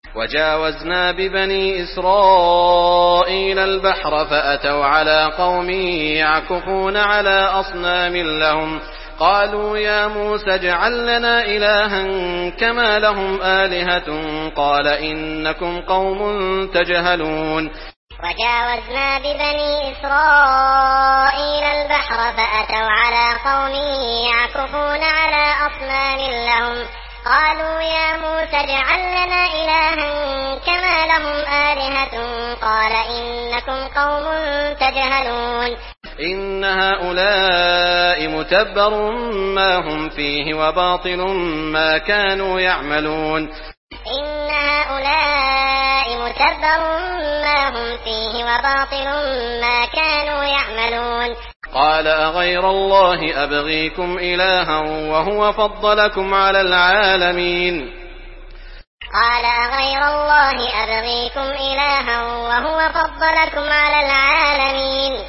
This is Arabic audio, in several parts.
وجاوزنا ببني إسرائيل البحر فأتوا على قوم يعكفون على أصنام لهم قالوا يا موسى اجعل لنا إلها كما لهم آلهة قال إنكم قوم تجهلون. وجاوزنا ببني إسرائيل البحر فأتوا على قوم يعكفون على أصنام لهم قالوا يا موسى اجعل لنا إلها كما لهم آلهة قال إنكم قوم تجهلون. إن هؤلاء متبر ما هم فيه وباطل ما كانوا يعملون. إن هؤلاء متبر ما هم فيه وباطل ما كانوا يعملون. قال أغير الله أبغيكم إلها وهو فضلكم على العالمين. قال أغير الله أبغيكم إلها وهو فضلكم على العالمين.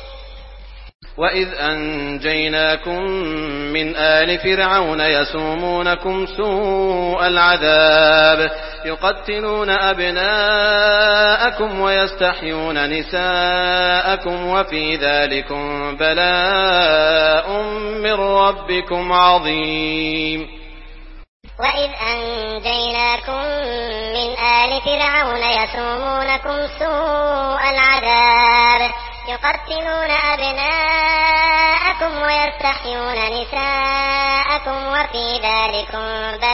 وإذ أنجيناكم من آل فرعون يسومونكم سوء العذاب يقتلون أبناءكم ويستحيون نساءكم وفي ذلكم بلاء من ربكم عظيم. وإذ أنجيناكم من آل فرعون يسومونكم سوء العذاب يقتلون أبناءكم ويستحيون نساءكم وفي ذلكم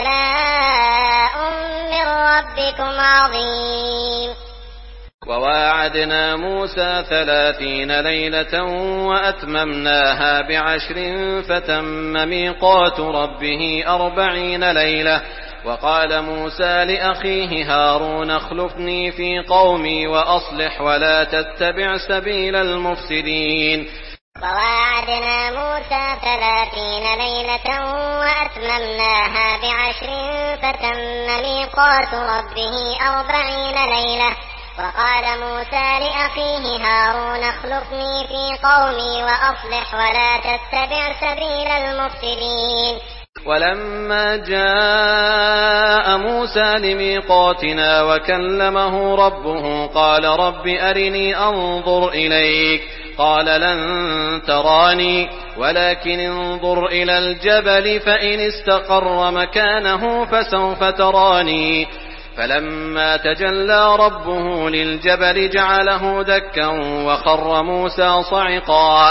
بلاء من ربكم عظيم. وواعدنا موسى 30 ليلة وأتممناها ب10 فتم ميقات ربه 40 ليلة. وقال موسى لأخيه هارون اخلفني في قومي وأصلح ولا تتبع سبيل المفسدين. وواعدنا موسى 30 ليلة وأتممناها ب10 فتم ميقات ربه 40 ليلة. وقال موسى لأخيه هارون اخلفني في قومي وأصلح ولا تتبع سبيل المفسدين. ولما جاء موسى لميقاتنا وكلمه ربه قال رب أرني أنظر إليك قال لن تراني ولكن انظر إلى الجبل فإن استقر مكانه فسوف تراني. فلما تجلى ربه للجبل جعله دكا وخر موسى صعقا.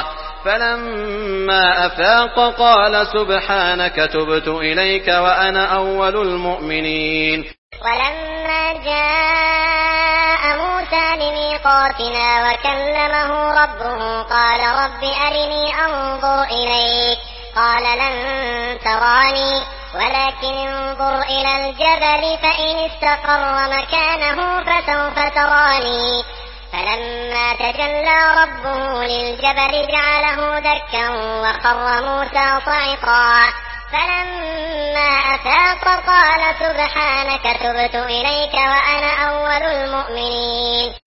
فلما أفاق قال سبحانك تبت إليك وأنا أول المؤمنين. ولما جاء موسى لميقاتنا وكلمه ربه قال رب أرني أنظر إليك قال لن تراني ولكن انظر إلى الجبل فإن استقر مكانه فسوف تراني. فلما تجلى ربه للجبل جعله دكا وخر موسى صعقا. فلما أفاق قال سبحانك تبت إليك وأنا أول المؤمنين.